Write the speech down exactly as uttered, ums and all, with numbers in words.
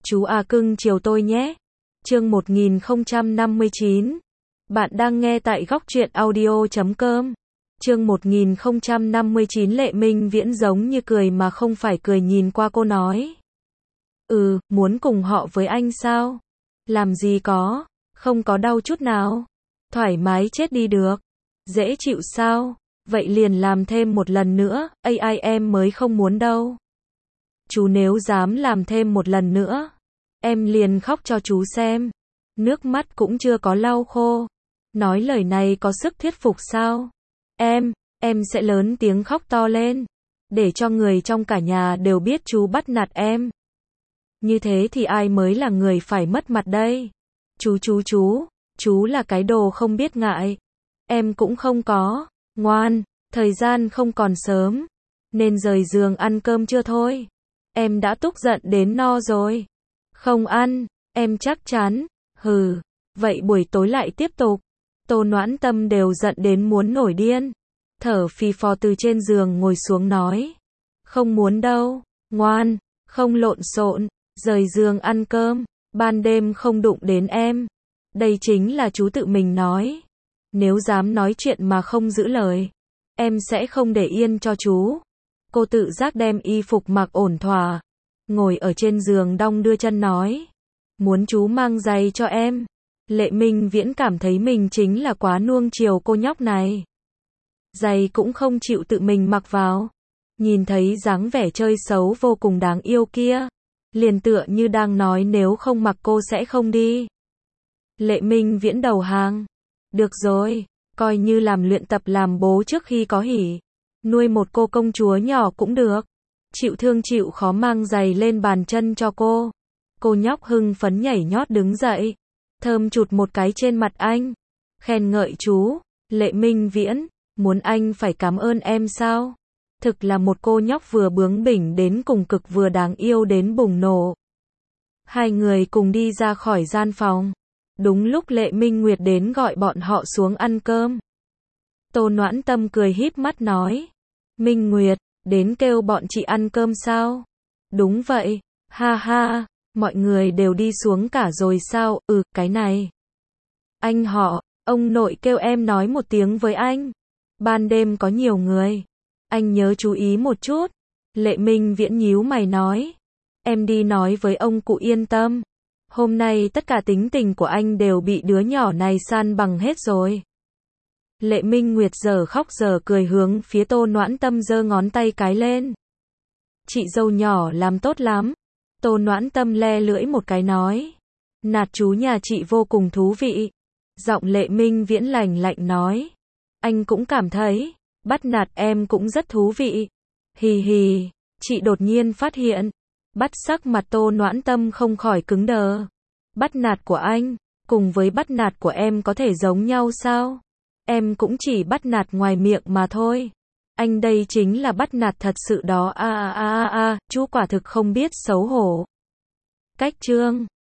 Chú à cưng chiều tôi nhé. Chương một nghìn không trăm năm mươi chín. Bạn đang nghe tại góc truyện audio chấm com. Chương một nghìn không trăm năm mươi chín. Lệ Minh Viễn giống như cười mà không phải cười nhìn qua cô nói. Ừ, muốn cùng họ với anh sao? Làm gì có, không có đau chút nào. Thoải mái chết đi được. Dễ chịu sao? Vậy liền làm thêm một lần nữa, a i em mới không muốn đâu. Chú nếu dám làm thêm một lần nữa, em liền khóc cho chú xem. Nước mắt cũng chưa có lau khô. Nói lời này có sức thuyết phục sao? Em, em sẽ lớn tiếng khóc to lên. Để cho người trong cả nhà đều biết chú bắt nạt em. Như thế thì ai mới là người phải mất mặt đây? Chú chú chú, chú là cái đồ không biết ngại. Em cũng không có. Ngoan, thời gian không còn sớm. Nên rời giường ăn cơm chưa thôi? Em đã tức giận đến no rồi. Không ăn, em chắc chắn. Hừ, vậy buổi tối lại tiếp tục. Tô Noãn Tâm đều giận đến muốn nổi điên. Thở phì phò từ trên giường ngồi xuống nói. Không muốn đâu, ngoan, không lộn xộn, rời giường ăn cơm, ban đêm không đụng đến em. Đây chính là chú tự mình nói. Nếu dám nói chuyện mà không giữ lời, em sẽ không để yên cho chú. Cô tự giác đem y phục mặc ổn thỏa, ngồi ở trên giường đong đưa chân nói. Muốn chú mang giày cho em. Lệ Minh Viễn cảm thấy mình chính là quá nuông chiều cô nhóc này. Giày cũng không chịu tự mình mặc vào. Nhìn thấy dáng vẻ chơi xấu vô cùng đáng yêu kia, liền tựa như đang nói nếu không mặc cô sẽ không đi. Lệ Minh Viễn đầu hàng. Được rồi, coi như làm luyện tập làm bố trước khi có hỉ. Nuôi một cô công chúa nhỏ cũng được. Chịu thương chịu khó mang giày lên bàn chân cho cô. Cô nhóc hưng phấn nhảy nhót đứng dậy. Thơm chụt một cái trên mặt anh. Khen ngợi chú. Lệ Minh Viễn, muốn anh phải cảm ơn em sao? Thực là một cô nhóc vừa bướng bỉnh đến cùng cực vừa đáng yêu đến bùng nổ. Hai người cùng đi ra khỏi gian phòng. Đúng lúc Lệ Minh Nguyệt đến gọi bọn họ xuống ăn cơm. Tô Noãn Tâm cười híp mắt nói. Minh Nguyệt, đến kêu bọn chị ăn cơm sao? Đúng vậy, ha ha, mọi người đều đi xuống cả rồi sao? Ừ, cái này. Anh họ, ông nội kêu em nói một tiếng với anh. Ban đêm có nhiều người. Anh nhớ chú ý một chút. Lệ Minh Viễn nhíu mày nói. Em đi nói với ông cụ yên tâm. Hôm nay tất cả tính tình của anh đều bị đứa nhỏ này san bằng hết rồi. Lệ Minh Nguyệt giờ khóc giờ cười hướng phía Tô Noãn Tâm giơ ngón tay cái lên. Chị dâu nhỏ làm tốt lắm. Tô Noãn Tâm le lưỡi một cái nói. Nạt chú nhà chị vô cùng thú vị. Giọng Lệ Minh Viễn lạnh lạnh nói. Anh cũng cảm thấy, bắt nạt em cũng rất thú vị. Hì hì, chị đột nhiên phát hiện. Bắt sắc mặt Tô Noãn Tâm không khỏi cứng đờ. Bắt nạt của anh, cùng với bắt nạt của em có thể giống nhau sao? Em cũng chỉ bắt nạt ngoài miệng mà thôi. Anh đây chính là bắt nạt thật sự đó. A a a a, chú quả thực không biết xấu hổ. Cách chương